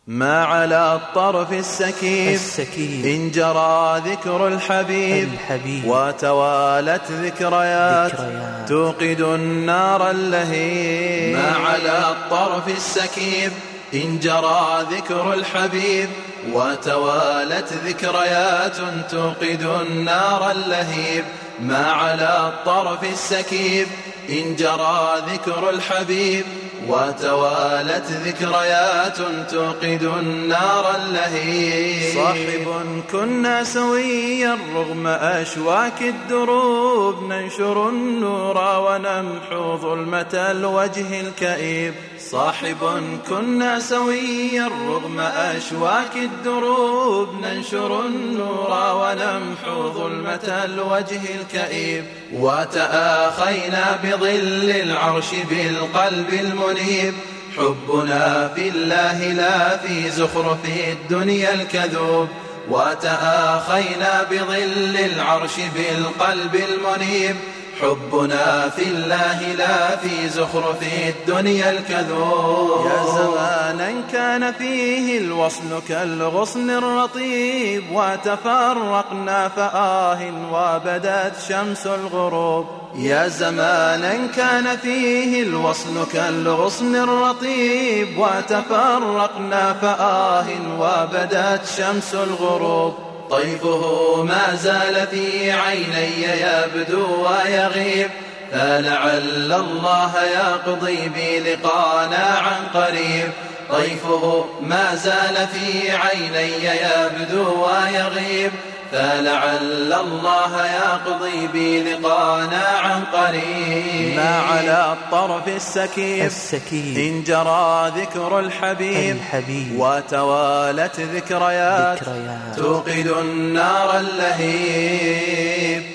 ما على الطرف السكيب إن جرى ذكر الحبيب وتوالت ذكريات توقد النار اللهيب. ما على الطرف السكيب إن جرى ذكر الحبيب وتوالت ذكريات توقد النار اللهيب. ما على الطرف السكيب إن جرى ذكر الحبيب وتوالت ذكريات توقد النار اللهيب. صاحب كنا سويا رغم أشواك الدروب ننشر النور ونمحو ظلمة الوجه الكئيب. صاحب كنا سويا رغم أشواك الدروب ننشر النور ونمحو ظلمة الوجه الكئيب. وتآخينا بظل العرش بالقلب المنيب حبنا في الله لا في زخرف الدنيا الكذوب. وتآخينا بظل العرش بالقلب المنيب حبنا في الله لا في زخرف الدنيا الكذوب. يا زمانا كان فيه الوصل كالغصن الرطيب وتفرقنا فآه وبدت شمس الغروب. يا زمانا كان فيه الوصل كالغصن الرطيب وتفرقنا فآه وبدت شمس الغروب. طيفه ما زال في عيني يبدو ويغيب فلعل الله يقضي بلقانا عن قريب. طيفه ما زال في عيني يبدو ويغيب فلعل الله يقضي بلقانا عن قريب. ما على الطرف السكيب إن جرى ذكر الحبيب وتوالت ذكريات توقد النار اللهيب.